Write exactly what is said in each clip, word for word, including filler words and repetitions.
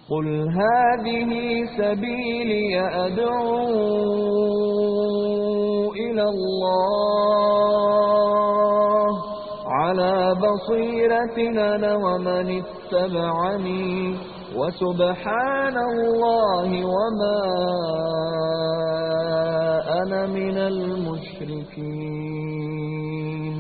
قل هذه سبيلي أدعو إلى الله على بصيرة أنا ومن اتبعني وسبحان الله وما أنا من المشركين.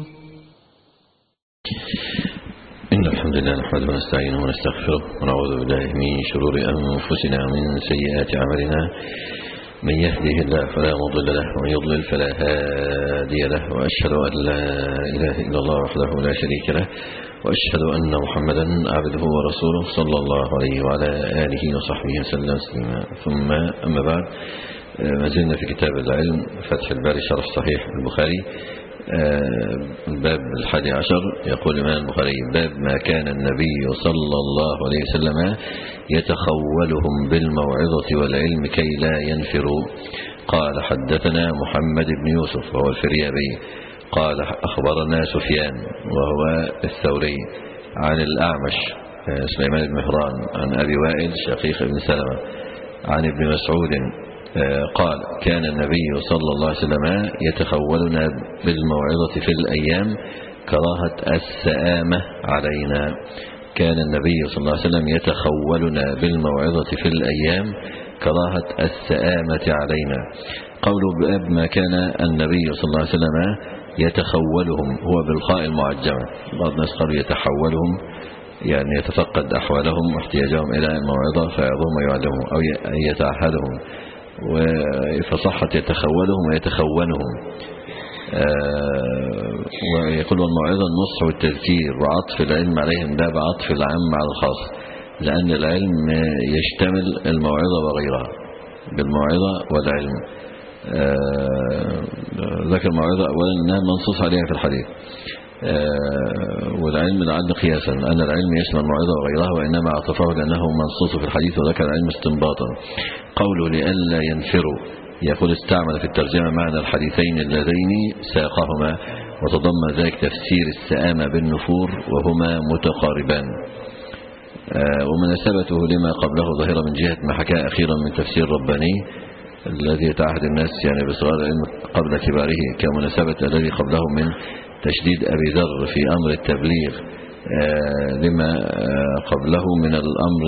إن الحمد لله نحمده ونستعينه ونستغفره ونعوذ بالله من شرور أنفسنا ومن سيئات أعمالنا. من يهده الله فلا مضل له ومن يضلل فلا هادي له، وأشهد أن لا إله إلا الله وحده لا شريك له، وأشهد أن محمدا عبده ورسوله صلى الله عليه وعلى آله وصحبه وسلم تسليما. ثم أما بعد، ما زلنا في كتاب العلم فتح الباري شرح صحيح البخاري، الباب الحادي عشر. يقول الإمام البخاري: باب ما كان النبي صلى الله عليه وسلم يتخولهم بالموعظة والعلم كي لا ينفروا. قال: حدثنا محمد بن يوسف وهو الفريابي قال: أخبرنا سفيان وهو الثوري عن الأعمش سليمان بن مهران عن أبي وائل شقيق بن سلمة عن ابن مسعود قال: كان النبي صلى الله عليه وسلم يتخولنا بالموعظة في الأيام كراهة السآمة علينا. كان النبي صلى الله عليه وسلم يتخولنا بالموعظة في الأيام كراهة السآمة علينا. قوله باب ما كان النبي صلى الله عليه وسلم يتخولهم هو بالخاء المعجمة. بعض الناس قالوا يتحولهم يعني يتفقد أحوالهم واحتياجهم إلى الموعظة فيعظهم ويعلمهم، أو يتعهدهم، وفصحة يتخولهم ويتخونهم. ويقول: الموعظة النصح والتذكير وعطف العلم عليهم ده بعطف العام على الخاص، لأن العلم يشتمل الموعظة وغيرها. بالموعظة والعلم ذكر الموعظة أولا أنها منصوص عليها في الحديث، والعلم لعل قياسا أن العلم يشمل الموعظة وغيرها، وإنما عطفه لأنه منصوص في الحديث وذكر العلم استنباطا. قوله لئلا ينفروا، يقول: استعمل في الترجمة معنى الحديثين اللذين ساقهما، وتضمن ذلك تفسير السآمة بالنفور وهما متقاربان. ومناسبته لما قبله ظاهرة من جهة ما حكى أخيرا من تفسير رباني الذي يتعهد الناس يعني بصغار العلم قبل كباره، كمناسبة الذي قبله من تشديد أبي ذر في أمر التبليغ لما قبله من الأمر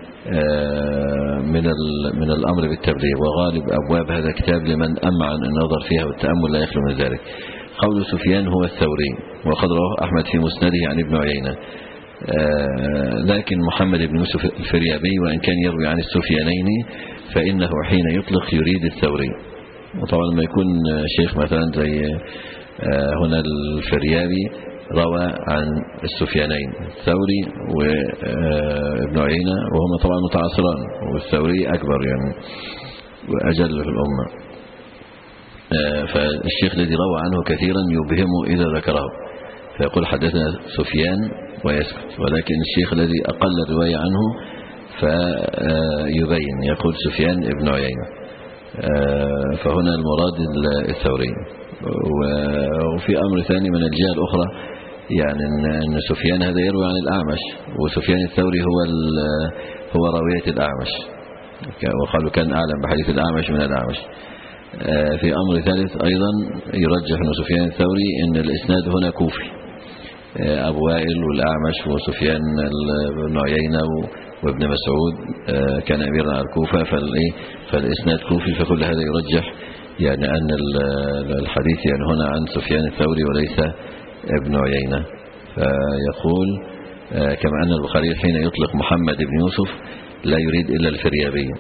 من من الأمر بالتبليغ. وغالب أبواب هذا الكتاب لمن أمعن النظر فيها والتأمل لا يخلو من ذلك. قول سفيان هو الثوري، وقد رواه أحمد في مسنده عن ابن عيينة. لكن محمد بن يوسف الفريابي وإن كان يروي عن السفيانين فإنه حين يطلق يريد الثوري. وطبعا لما يكون شيخ مثلا زي هنا الفريابي روى عن السفيانين الثوري وابن عيينة، وهما طبعا متعاصران، والثوري أكبر يعني وأجل في الأمة. فالشيخ الذي روى عنه كثيرا يبهمه إذا ذكره، فيقول: حدثنا سفيان ويسكت. ولكن الشيخ الذي أقل الرواية عنه فيبين يقول سفيان ابن عيينة. فهنا المراد الثوري. وفي أمر ثاني من الجهة الأخرى، يعني أن سفيان هذا يروي عن الأعمش، وسفيان الثوري هو هو راوية الأعمش، وقالوا كان أعلم بحديث الأعمش من الأعمش. في أمر ثالث أيضا يرجح أن سفيان الثوري أن الإسناد هنا كوفي، أبو وائل والأعمش وسفيان بن عيينة وابن مسعود كان أميرا على الكوفة، فالإسناد كوفي. فكل هذا يرجح يعني أن الحديث يعني هنا عن سفيان الثوري وليس ابن عيينة. فيقول: كما أن البخاري حين يطلق محمد بن يوسف لا يريد إلا الفريابي،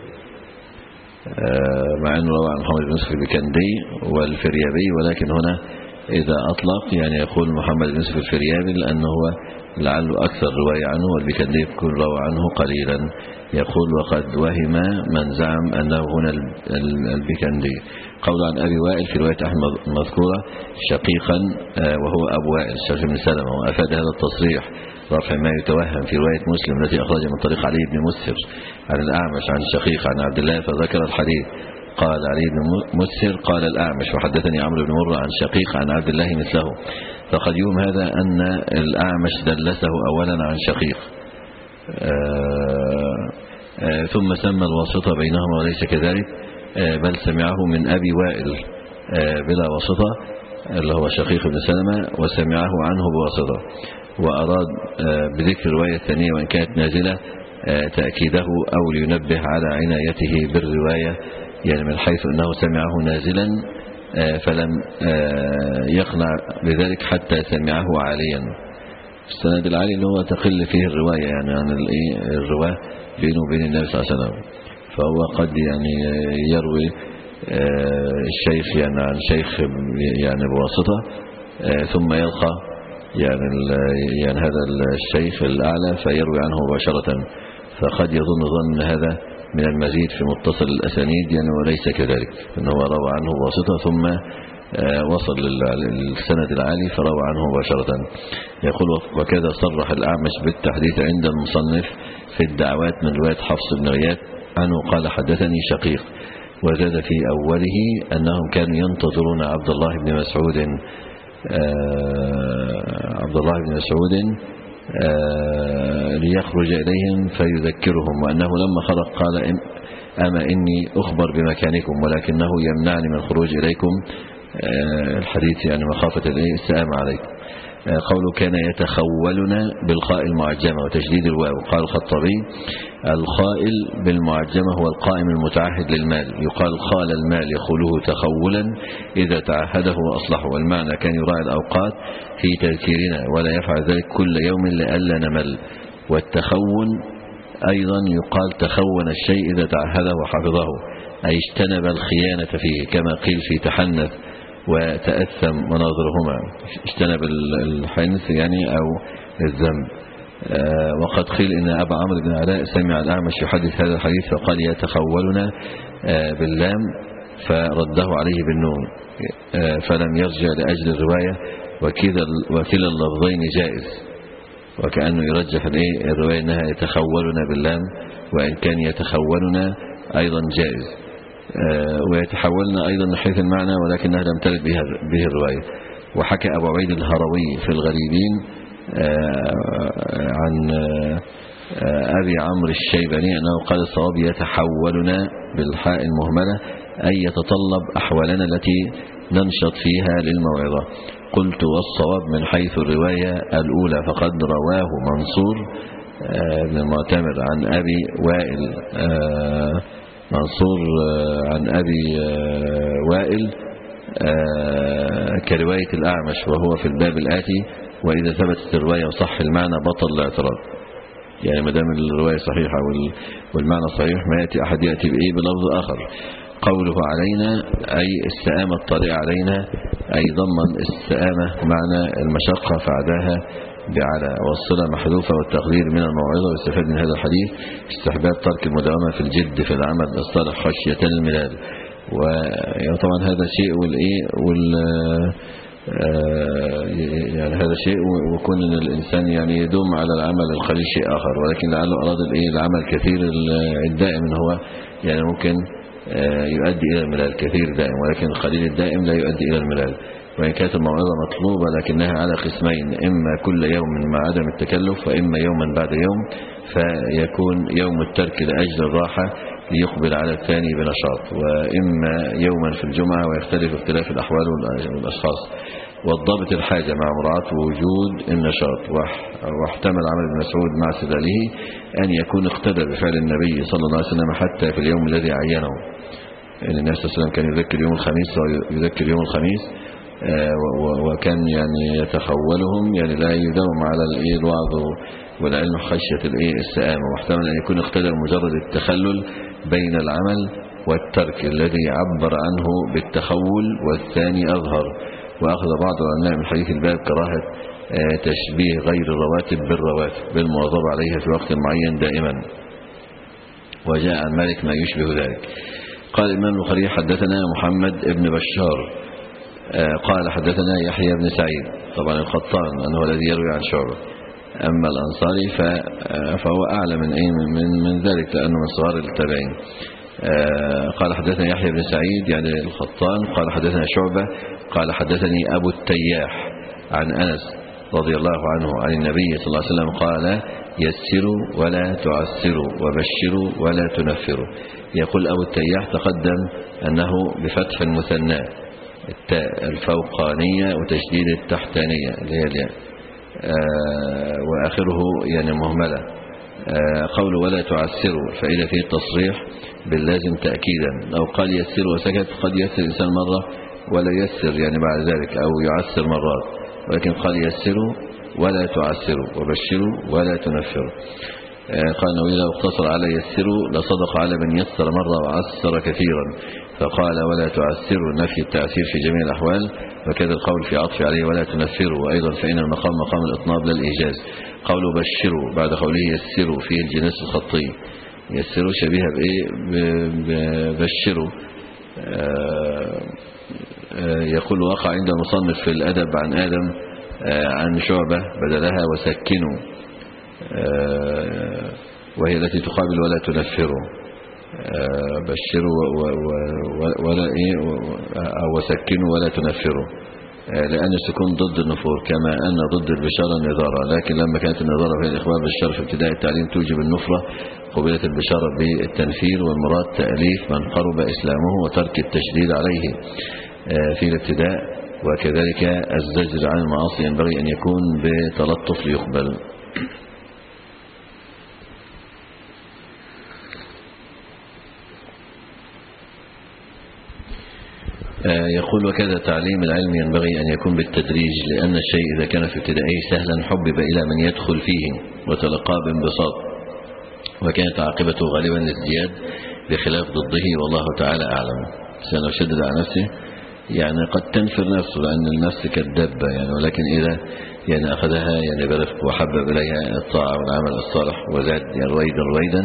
مع أنه روى عن محمد بن يوسف البكندي والفريابي، ولكن هنا إذا أطلق يعني يقول محمد بن يوسف الفريابي لأنه هو لعله أكثر رواية عنه، والبكندي يكون روى عنه قليلا. يقول: وقد وهم من زعم أنه هنا البكندي. قول عن أبي وائل في رواية أحمد مذكورة شقيقا وهو أبو وائل شقيق بن سلمة، وأفاد هذا التصريح رفع ما يتوهم في رواية مسلم التي أخرج من طريق علي بن مسهر عن الأعمش عن شقيق عن عبد الله فذكر الحديث. قال علي بن مسهر قال الأعمش وحدثني عمرو بن مرة عن شقيق عن عبد الله مثله. فقد يوم هذا أن الأعمش دلسه أولا عن شقيق ثم سمى الواسطة بينهما وليس كذلك، بل سمعه من أبي وائل بلا واسطة اللي هو شقيق بن سلمة، وسمعه عنه بواسطة، وأراد بذكر الرواية الثانية وإن كانت نازلة تأكيده أو لينبه على عنايته بالرواية، يعني من حيث أنه سمعه نازلا فلم يقنع بذلك حتى سمعه عاليا. السند العالي اللي هو تقل فيه الرواية يعني عن الرواة بينه وبين النبي صلى الله عليه وسلم، فهو قد يعني يروي الشيخ يعني عن شيخ يعني بواسطة ثم يلقى يعني يعني هذا الشيخ الأعلى فيروي عنه مباشرة، فقد يظن ظن هذا من المزيد في متصل الأسانيد يعني، وليس كذلك، إنه روى عنه بواسطة ثم وصل للسند العالي فروى عنه مباشرة. يقول وكذا صرح الأعمش بالتحديث عند المصنف في الدعوات من رواية حفص بن غياث عنه قال حدثني شقيق، وزاد في أوله أنهم كانوا ينتظرون عبد الله بن مسعود عبد الله بن مسعود ليخرج إليهم فيذكرهم، وأنه لما خرج قال أما إني أخبر بمكانكم ولكنه يمنعني من الخروج إليكم، الحديث يعني مخافة السلام عليكم. قوله كان يتخولنا بالخاء المعجمة وتشديد الواو. قال الخطابي الخائل بالمعجمة هو القائم المتعهد للمال، يقال خال المال يخوله تخولا إذا تعهده وأصلحه، والمعنى كان يراعي الأوقات في تذكيرنا ولا يفعل ذلك كل يوم لئلا نمل. والتخون أيضا يقال تخون الشيء إذا تعهده وحفظه، أي اجتنب الخيانة فيه، كما قيل في تحنث وتأثم مناظرهما، اجتنب الحنث يعني أو الذنب. وقد قيل إن أبا عمرو بن علاء سمع الأعمش يحدث هذا الحديث فقال يتخولنا باللام فرده عليه بالنون، فلم يرجع لأجل الرواية، وكلا اللفظين جائز، وكأنه يرجح الرواية أنها يتخولنا باللام، وإن كان يتخولنا أيضا جائز، ويتحولنا أيضا من حيث المعنى ولكنها لم ترد به الرواية. وحكى أبو عبيد الهروي في الغريبين عن أبي عمرو الشيباني أنه قال الصواب يتحولنا بالحاء المهملة أي يتطلب أحوالنا التي ننشط فيها للموعظة. قلت والصواب من حيث الرواية الأولى فقد رواه منصور بن المعتمر عن أبي وائل منصور عن أبي وائل كرواية الأعمش وهو في الباب الآتي، وإذا ثبتت الرواية وصح المعنى بطل الاعتراض. يعني ما دام الرواية صحيحة والمعنى صحيح ما يأتي أحد يأتي بإيه بلفظ آخر. قوله علينا أي السآمة الطارئة علينا، أي ضمن السآمة معنى المشقة فعداها بعلى، والصلة محذوفة والتقدير من الموعظة. واستفاد من هذا الحديث استحباب ترك المداومة في الجد في العمل الصالح خشية الملال. وطبعا هذا شيء والإيه وال يعني هذا شيء، ويكون ان الانسان يعني يدوم على العمل القليل شيء اخر، ولكن لعله اراد الايه العمل كثير الدائم هو يعني ممكن يؤدي الى الملال، كثير دائم ولكن القليل الدائم لا يؤدي الى الملال. وإن كانت الموعظة مطلوبة لكنها على قسمين، إما كل يوم مع عدم التكلف، وإما يوما بعد يوم، فيكون يوم الترك لأجل الراحة ليقبل على الثاني بنشاط، وإما يوما في الجمعة ويختلف اختلاف الأحوال والأشخاص. والضابط الحاجة مع مراعاة وجود النشاط. واحتمل عمرو بن مسعود مع استدلاله أن يكون اقتدى بفعل النبي صلى الله عليه وسلم حتى في اليوم الذي عينه، إن النبي صلى الله عليه وسلم كان يذكر يوم الخميس ويذكر يوم الخميس، وكان يعني يتخولهم يعني لا يداوم على الوعظ والعلم خشية السآمة. واحتمل أن يكون اقتدى مجرد التخلل بين العمل والترك الذي عبر عنه بالتخول والثاني أظهر. وأخذ بعض العلماء من حديث الباب كراهة تشبيه غير الرواتب بالرواتب بالمواظبة عليها في وقت معين دائما، وجاء عن مالك ما يشبه ذلك. قال الإمام البخاري حدثنا محمد بن بشار قال حدثنا يحيى بن سعيد، طبعا القطان أنه الذي يروي عن شعبة، أما الأنصاري فهو أعلى من أي من من ذلك لأنه من صغار التابعين. قال حدثنا يحيى بن سعيد يعني القطان قال حدثنا شعبة قال حدثني أبو التياح عن أنس رضي الله عنه عن النبي صلى الله عليه وسلم قال: يسروا ولا تعسروا وبشروا ولا تنفروا. يقول أبو التياح تقدم أنه بفتح المثنى التاء الفوقانية وتشديد التحتانية اللي هي الياء، آه وآخره يعني مهملة. آه قول ولا تعسروا فإذا فيه التصريح باللازم تأكيدا. لو قال يسروا وسكت قد يسر الإنسان مرة ولا يسر يعني بعد ذلك أو يعسر مرات، ولكن قال يسروا ولا تعسروا وبشروا ولا تنفروا. قال أنه إذا اقتصر على يسروا لصدق على من يسر مرة وعسر كثيرا، فقال ولا تعسروا نفي التعسير في جميع الأحوال، وكذا القول في عطف عليه ولا تنفروا. وأيضا فإن المقام مقام الإطناب لا الإيجاز. قول بشروا بعد قوله يسروا فيه الجنس الخطي، يسروا شبيهة بإيه؟ بشروا. يقول وقع عند المصنف في الأدب عن آدم عن شعبة بدلها وسكنوا، وهي التي تقابل ولا تنفروا. بشروا ولا إيه أو وسكنوا ولا تنفروا، لأن السكون ضد النفور كما أن ضد البشارة النظارة، لكن لما كانت النظارة في الإخبار بالشر في ابتداء التعليم توجب النفرة قبلت البشارة بالتنفير، والمراد تأليف من قرب إسلامه وترك التشديد عليه في الابتداء. وكذلك الزجر عن المعاصي ينبغي أن يكون بتلطف ليقبل. يقول وكذا تعليم العلم ينبغي أن يكون بالتدريج، لأن الشيء إذا كان في ابتدائه سهلا حبب إلى من يدخل فيه وتلقاه بانبساط، وكانت عاقبته غالبا للزياد بخلاف ضده والله تعالى أعلم. سنة شدد على نفسه يعني قد تنفر نفسه لأن النفس كالدبة يعني، ولكن إذا يعني أخذها يعني برفق وحبب إليها الطاعة والعمل الصالح وزاد يعني رويدا رويدا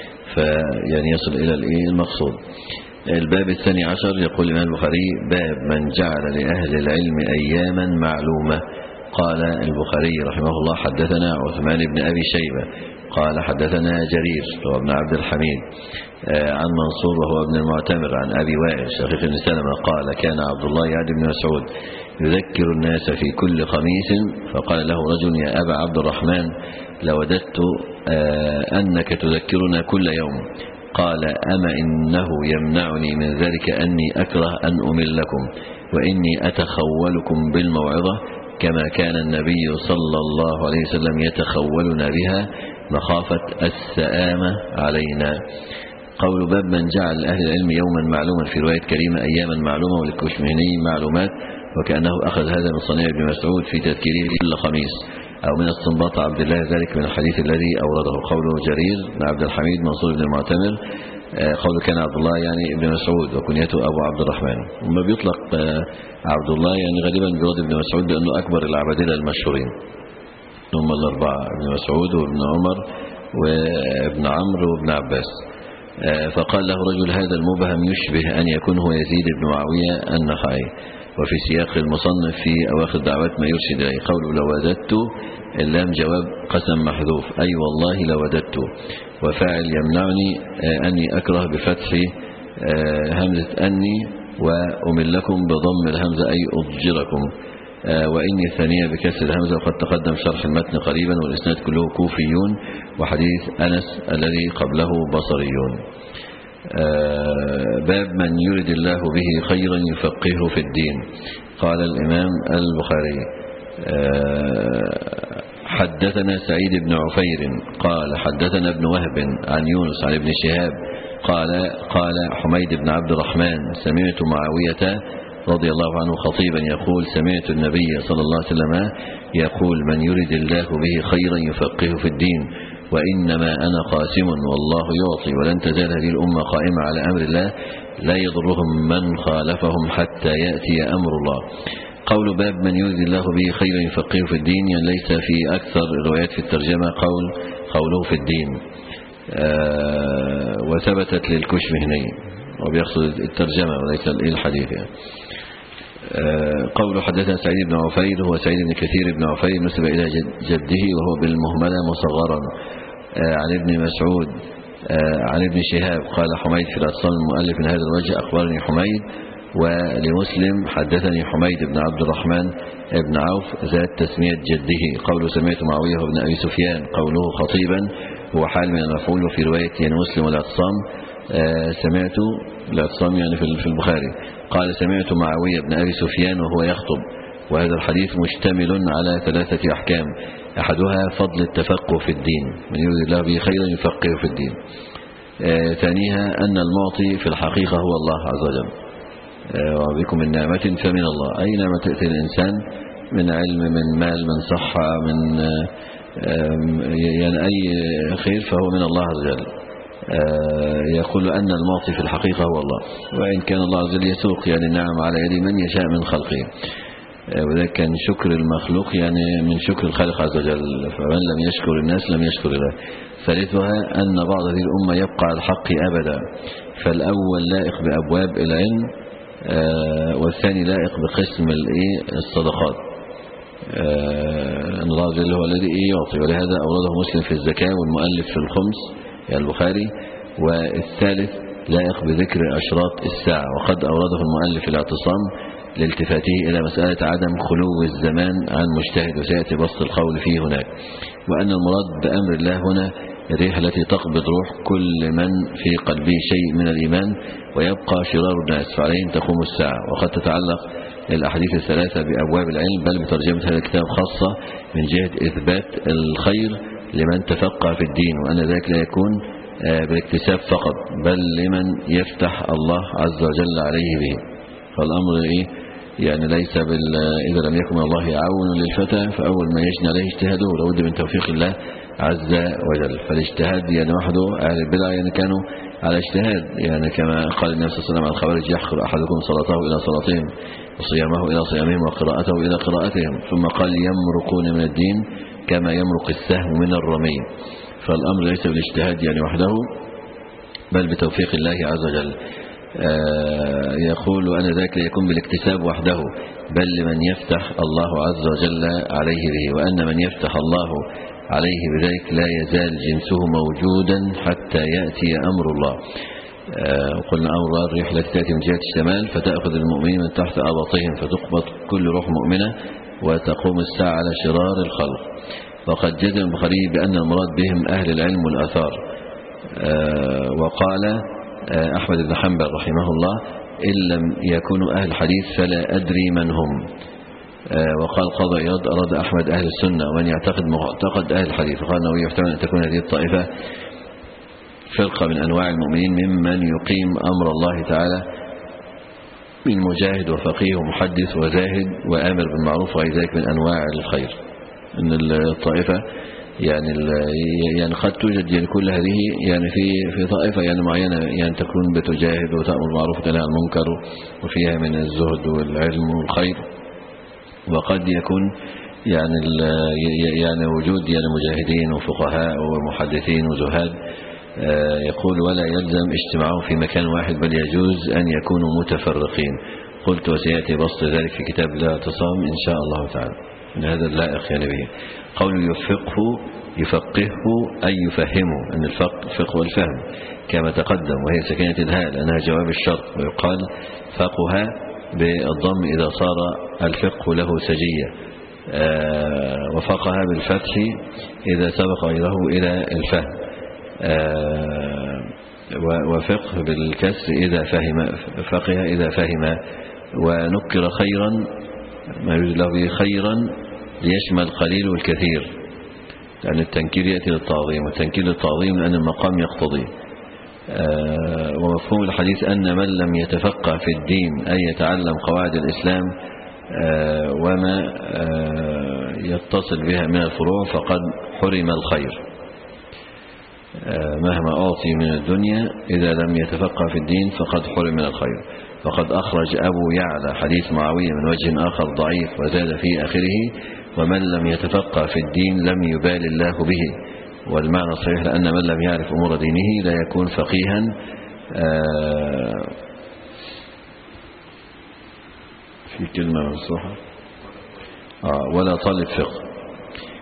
فيعني يصل إلى المقصود. الباب الثاني عشر يقول الإمام البخاري: باب من جعل لأهل العلم أياما معلومة. قال البخاري رحمه الله: حدثنا عثمان بن أبي شيبة قال حدثنا جرير وهو ابن عبد الحميد عن منصور وهو ابن المعتمر عن أبي وائل شقيق بن سلمة قال: كان عبد الله يعد بن مسعود يذكر الناس في كل خميس، فقال له رجل: يا أبا عبد الرحمن لوددت أنك تذكرنا كل يوم. قال: أما إنه يمنعني من ذلك أني أكره أن أملكم، وإني أتخولكم بالموعظة كما كان النبي صلى الله عليه وسلم يتخولنا بها مخافة السآمة علينا. قول باب من جعل أهل العلم يوما معلوما في رواية كريمة أياما معلومة، وللكشمهني معلومات، وكأنه أخذ هذا من صنيع ابن مسعود في تذكيره كل خميس، أو من استنباط عبد الله ذلك من الحديث الذي أورده. قوله جرير بن عبد الحميد منصور بن المعتمر، قوله كان عبد الله يعني ابن مسعود وكنيته أبو عبد الرحمن. وما بيطلق عبد الله يعني غالبا بيراد ابن مسعود لأنه أكبر العبادلة المشهورين، هم الأربعة: ابن مسعود وابن عمر وابن عمرو وابن عباس. فقال له رجل: هذا المبهم يشبه أن يكون هو يزيد بن معاوية النخعي. وفي سياق المصنف في أواخر دعوات ما يرشد إليه قوله: لوددت اللام جواب قسم محذوف، أي والله لوددت، وفاعل يمنعني أني أكره بفتح همزة أني، وأملكم بضم الهمزة أي أضجركم، وإني الثانية بكسر الهمزة. وقد تقدم شرح المتن قريبا، والإسناد كله كوفيون، وحديث أنس الذي قبله بصريون. باب من يرد الله به خيرا يفقهه في الدين. قال الإمام البخاري: حدثنا سعيد بن عفير قال حدثنا ابن وهب عن يونس عن ابن شهاب قال قال حميد بن عبد الرحمن: سمعت معاوية رضي الله عنه خطيبا يقول: سمعت النبي صلى الله عليه وسلم يقول: من يرد الله به خيرا يفقهه في الدين، وإنما أنا قاسم والله يعطي، ولن تزال هذه الأمة قائمة على أمر الله لا يضرهم من خالفهم حتى يأتي أمر الله. قول باب من يرد الله به خيرا يفقهه في الدين، يعني ليس في أكثر الروايات في الترجمة قول قوله في الدين، آه وثبتت للكشمهني، وبيقصد الترجمة وليس الحديث يعني. آه قول حدثنا سعيد بن عفير هو سعيد بن كثير بن عفير نسب إلى جده وهو بالمهملة مصغرا، آه عن ابن مسعود آه عن ابن شهاب قال حميد في الأتصال المؤلف من هذا الوجه: أخبرني حميد ولمسلم حدثني حميد بن عبد الرحمن بن عوف ذات تسمية جده. قوله سمعت معاوية بن أبي سفيان، قوله خطيبا هو حال من المفعول. وفي رواية يعني مسلم والاعتصام آه سمعت الاعتصام يعني في البخاري قال سمعت معاوية بن أبي سفيان وهو يخطب. وهذا الحديث مشتمل على ثلاثة أحكام، أحدها فضل التفقه في الدين، من يريد الله به خيرا يفقه في الدين. آه ثانيها أن المعطي في الحقيقة هو الله عز وجل، آه وبكم من نعمة فمن الله، أي نعمة تأتي الإنسان من علم، من مال، من صحة، من آه يعني أي خير فهو من الله عز وجل. يقول أن المعطي في الحقيقة هو الله، وإن كان الله عز وجل يسوق يعني النعم على يد من يشاء من خلقه، وذلك كان شكر المخلوق يعني من شكر الخالق عز وجل، فمن لم يشكر الناس لم يشكر الله. ثالثها أن بعض هذه الأمة يبقى على الحق أبدا، فالأول لائق بأبواب العلم والثاني لائق بقسم الصدقات، أن الله عز وجل هو الذي يعطي، ولهذا أورده مسلم في الزكاة والمؤلف في الخمس يعني البخاري. والثالث لائق بذكر أشراط الساعة، وقد أورده المؤلف الاعتصام لالتفاته إلى مسألة عدم خلو الزمان عن مجتهد، وسيأتي بسط القول فيه هناك. وأن المراد بأمر الله هنا الريح التي تقبض روح كل من في قلبه شيء من الإيمان ويبقى شرار الناس، فعليهم تقوم الساعة. وقد تتعلق الأحاديث الثلاثة بأبواب العلم، بل بترجمة هذا الكتاب خاصة من جهة إثبات الخير لمن تفقه في الدين، وأن ذلك لا يكون بالاكتساب فقط، بل لمن يفتح الله عز وجل عليه به. فالأمر إيه يعني ليس بال إذا لم يكن الله عون للفتى فأول ما يجني عليه اجتهاده، لابد من توفيق الله عز وجل. فالاجتهاد يعني وحده، أهل البدع يعني كانوا على اجتهاد، يعني كما قال النبي صلى الله عليه وسلم عن الخوارج: يحقر أحدكم صلاته إلى صلاتهم وصيامه إلى صيامهم وقراءته إلى قراءتهم. ثم قال: يمرقون من الدين كما يمرق السهم من الرمي. فالأمر ليس بالاجتهاد يعني وحده، بل بتوفيق الله عز وجل. آه يقول أن ذلك لا يكون بالاكتساب وحده، بل لمن يفتح الله عز وجل عليه به، وأن من يفتح الله عليه بذلك لا يزال جنسه موجودا حتى يأتي أمر الله. آه قلنا أمر الريح التي تأتي من جهة الشمال فتأخذ المؤمنين من تحت أباطهم فتقبض كل روح مؤمنة وتقوم الساعة على شرار الخلق. وقد جزم البخاري بأن المراد بهم أهل العلم والآثار. آه وقال آه أحمد بن حنبل رحمه الله: إن لم يكونوا أهل الحديث فلا أدري من هم. آه وقال قاضي عياض: أراد أحمد أهل السنة، ومن يعتقد معتقد أهل الحديث. وقال أنه يحتمل أن تكون هذه الطائفة فرقة من أنواع المؤمنين ممن يقيم أمر الله تعالى من مجاهد وفقيه ومحدث وزاهد وآمر بالمعروف وغير ذلك من أنواع الخير. إن الطائفة يعني يعني قد توجد يعني كل هذه يعني في في طائفة يعني معينة يعني تكون بتجاهد وتأمر بالمعروف وتنهى عن المنكر وفيها من الزهد والعلم والخير، وقد يكون يعني يعني وجود يعني مجاهدين وفقهاء ومحدثين وزهاد. يقول: ولا يلزم اجتماعهم في مكان واحد، بل يجوز أن يكونوا متفرقين. قلت: وسيأتي بسط ذلك في كتاب الاعتصام إن شاء الله تعالى. من هذا اللائق يعني به قول يفقه يفقهه أي يفهمه، أن الفقه والفهم كما تقدم، وهي سكينة الهاء لأنها جواب الشرط. ويقال فقه بالضم إذا صار الفقه له سجية، آه وفقه بالفتح إذا سبق غيره إلى الفهم، آه وفقه بالكسر إذا فهم، فقه إذا فهم. ونكر خيرا ما يريد له به خيرا ليشمل القليل والكثير، لأن التنكير يأتي للتعظيم، والتنكير للتعظيم لأن المقام يقتضي. آه ومفهوم الحديث أن من لم يتفقه في الدين أي يتعلم قواعد الإسلام آه وما آه يتصل بها من الفروع فقد حرم الخير، آه مهما أعطي من الدنيا إذا لم يتفقه في الدين فقد حرم من الخير. فقد أخرج أبو يعلى حديث معاوية من وجه آخر ضعيف وزاد في آخره: ومن لم يتفقه في الدين لم يبال الله به. والمعنى الصحيح لأن من لم يعرف أمور دينه لا يكون فقيها. آه في كلمة مفتوحة آه ولا طالب فقه،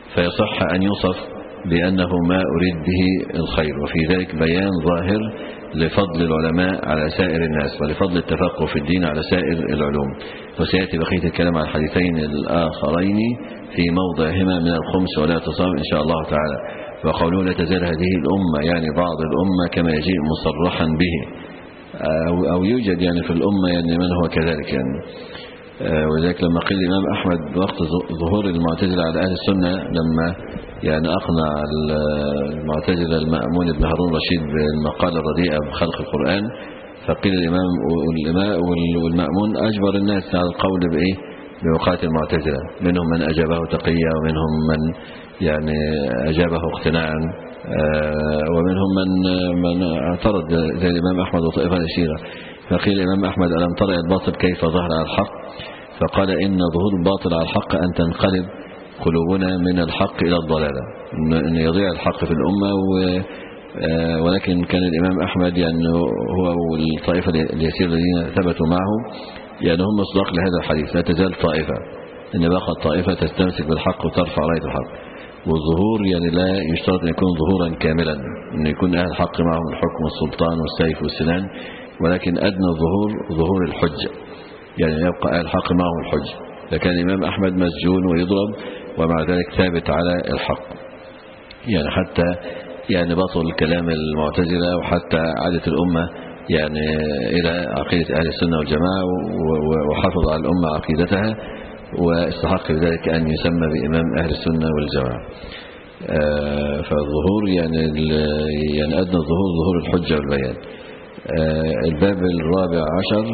فيصح أن يوصف بأنه ما أريد به الخير، وفي ذلك بيان ظاهر لفضل العلماء على سائر الناس ولفضل التفقه في الدين على سائر العلوم. وسيأتي بقية الكلام عن الحديثين الآخرين في موضعهما من الخمس ولا تصام إن شاء الله تعالى. وقوله لا تزال هذه الأمة يعني بعض الأمة كما يجيء مصرحا به أو, أو يوجد يعني في الأمة يعني من هو كذلك يعني. وذلك لما قيل الإمام أحمد وقت ظهور المعتزلة على أهل السنة لما يعني أقنع المعتزلة المأمون بن هارون رشيد بالمقالة الرديئة بخلق القرآن، فقيل الإمام والمأمون أجبر الناس على القول بإيه بوقاة المعتزلة، منهم من أجابه تقية ومنهم من يعني أجابه اقتناعا ومنهم من من اعترض زي الإمام أحمد وطائفة الشيعة. فقيل الإمام أحمد ألم ترى الباطل كيف ظهر على الحق؟ فقال إن ظهور الباطل على الحق أن تنقلب قلوبنا من الحق إلى الضلالة، أن يضيع الحق في الأمة. ولكن كان الإمام أحمد يعني هو والطائفة اليسير الذين ثبتوا معه يعني هم مصداق لهذا الحديث، لا تزال طائفة إن بقى الطائفة تستمسك بالحق وترفع راية الحق. والظهور يعني لا يشترط أن يكون ظهورا كاملا، أن يكون أهل الحق معهم الحكم والسلطان والسيف والسنان، ولكن أدنى الظهور ظهور الحجة، يعني يبقى أهل الحق معهم الحجة. فكان الإمام أحمد مسجون ويضرب ومع ذلك ثابت على الحق، يعني حتى يعني بطل كلام المعتزلة وحتى عادت الأمة يعني إلى عقيدة أهل السنة والجماعة وحفظ على الأمة عقيدتها، واستحق بذلك أن يسمى بإمام أهل السنة والجماعة. فالظهور يعني يعني أدنى الظهور ظهور الحجة والبيان. الباب الرابع عشر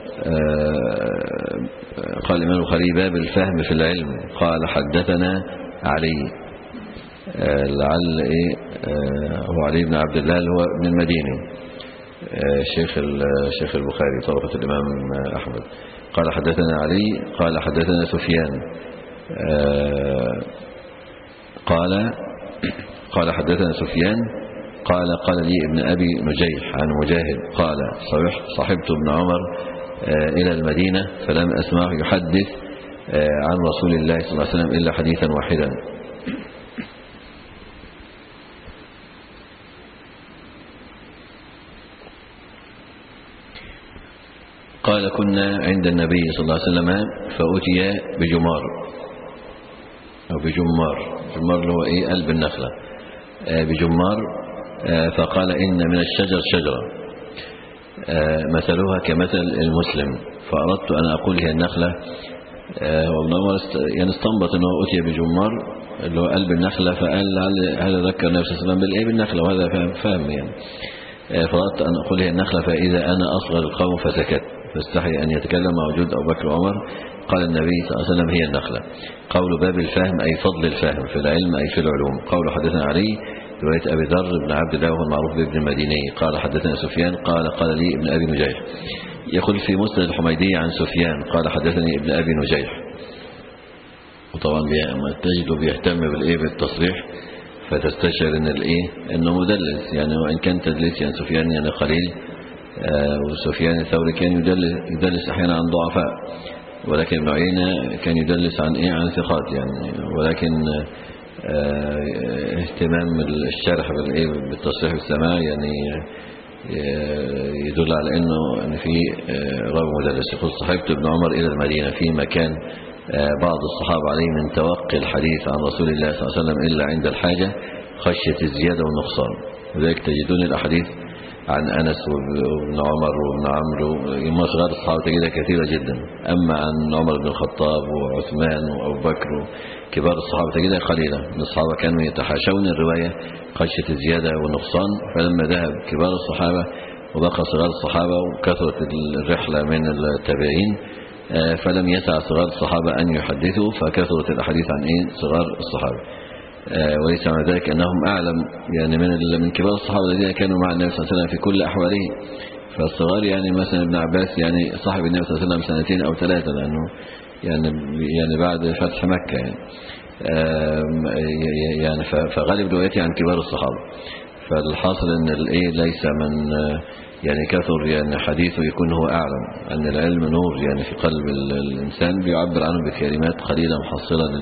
قال الإمام البخاري باب الفهم في العلم. قال حدثنا علي، لعل إيه هو علي بن عبد الله اللي هو ابن المديني شيخ الشيخ البخاري طرفة الإمام أحمد. قال حدثنا علي قال حدثنا سفيان قال قال حدثنا سفيان قال قال لي ابن أبي نجيح عن مجاهد قال صحبت ابن عمر إلى المدينة فلم أسمعه يحدث عن رسول الله صلى الله عليه وسلم إلا حديثا واحدا. قال كنا عند النبي صلى الله عليه وسلم فأتي بجمار أو بجمار، جمار اللي هو إيه قلب النخلة، بجمار فقال إن من الشجر شجرة مثلها كمثل المسلم، فأردت أن أقول هي النخلة. وابن عمر يعني استنبط أنه أتي بجمار اللي هو قلب النخلة، فقال هذا ذكر النبي صلى الله عليه وسلم بالإيه بالنخلة، وهذا فهم, فهم يعني. فأردت أن أقول هي النخلة فإذا أنا أصغر القوم فسكت، فاستحي أن يتكلم مع وجود أبو بكر وعمر. قال النبي صلى الله عليه وسلم هي النخلة. قول باب الفهم أي فضل الفهم في العلم أي في العلوم. قول حدثنا علي رواية أبي ذر بن عبد الله المعروف بابن المديني قال حدثنا سفيان قال قال لي ابن أبي نجيح. يقول في مسند الحميدي عن سفيان قال حدثني ابن أبي نجيح. وطبعا تجده بيهتم بالإيه بالتصريح، فتستشعر ان الايه انه مدلس يعني، وان كان تدليس يعني سفيان يعني قليل، وسفيان الثوري كان يدلس, يدلس احيانا عن ضعفاء، ولكن ابن عيينة كان يدلس عن ايه عن ثقات يعني. ولكن اهتمام الشرح بالايه بالتصحيح والسماع يعني يدل على انه ان في راوي مدلس. يقول صحبت ابن عمر الى المدينة في مكان بعض الصحابة عليه من توقي الحديث عن رسول الله صلى الله عليه وسلم إلا عند الحاجة خشية الزيادة والنقصان. وذلك تجدون الأحاديث عن أنس وابن عمر وابن عمرو يما صغار الصحابة تجدها كثيرة جدا، أما عن عمر بن الخطاب وعثمان وأبو بكر كبار الصحابة تجدها قليلة. من الصحابة كانوا يتحاشون الرواية خشية الزيادة والنقصان، فلما ذهب كبار الصحابة وبقى صغار الصحابة وكثرت الرحلة من التابعين فلم يسع صغار الصحابة أن يحدثوا، فكثرت الأحاديث عن إيه صغار الصحابة. وليس معنى ذلك أنهم أعلم يعني من من كبار الصحابة الذين كانوا مع النبي صلى الله عليه وسلم في كل أحواله. فالصغار يعني مثلا ابن عباس يعني صاحب النبي صلى الله عليه وسلم سنتين أو ثلاثة، لأنه يعني يعني بعد فتح مكة يعني يعني فغالب روايته عن كبار الصحابة. فالحاصل أن الإيه ليس من يعني كثر يعني حديثه يكون هو أعلم، أن العلم نور يعني في قلب الإنسان بيعبر عنه بكلمات قليلة محصلة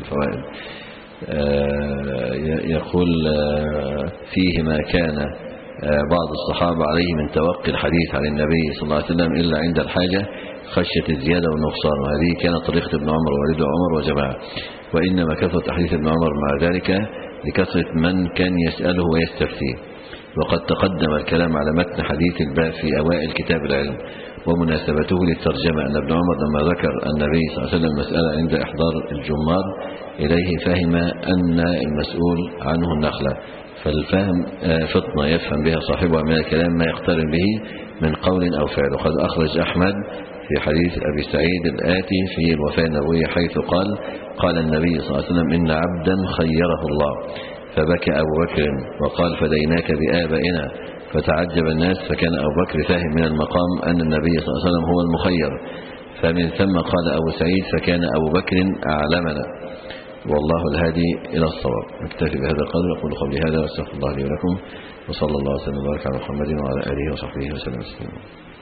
للفوائد. يقول فيه ما كان بعض الصحابة عليه من توقي الحديث عن النبي صلى الله عليه وسلم إلا عند الحاجة خشية الزيادة والنقصان، وهذه كانت طريقة ابن عمر ووالد عمر وجماعة. وإنما كثرة أحاديث ابن عمر مع ذلك لكثرة من كان يسأله ويستفتيه. وقد تقدم الكلام على متن حديث الباب في أوائل كتاب العلم ومناسبته للترجمة أن ابن عمر لما ذكر النبي صلى الله عليه وسلم مسألة عند إحضار الجمار إليه فهم أن المسؤول عنه النخلة، فالفهم فطنة يفهم بها صاحبها من الكلام ما يقترن به من قول أو فعل. وقد أخرج أحمد في حديث أبي سعيد الآتي في الوفاة النبوية حيث قال قال النبي صلى الله عليه وسلم إن عبدا خيره الله فبكى أبو بكر وقال فديناك بآبائنا، فتعجب الناس، فكان أبو بكر فاهم من المقام أن النبي صلى الله عليه وسلم هو المخير، فمن ثم قال أبو سعيد فكان أبو بكر أعلمنا، والله الهادي إلى الصواب. نكتفي بهذا القدر، أقول قولي هذا واستغفر الله لي ولكم، وصلى الله وسلم وبارك على محمد وعلى آله وصحبه وسلم.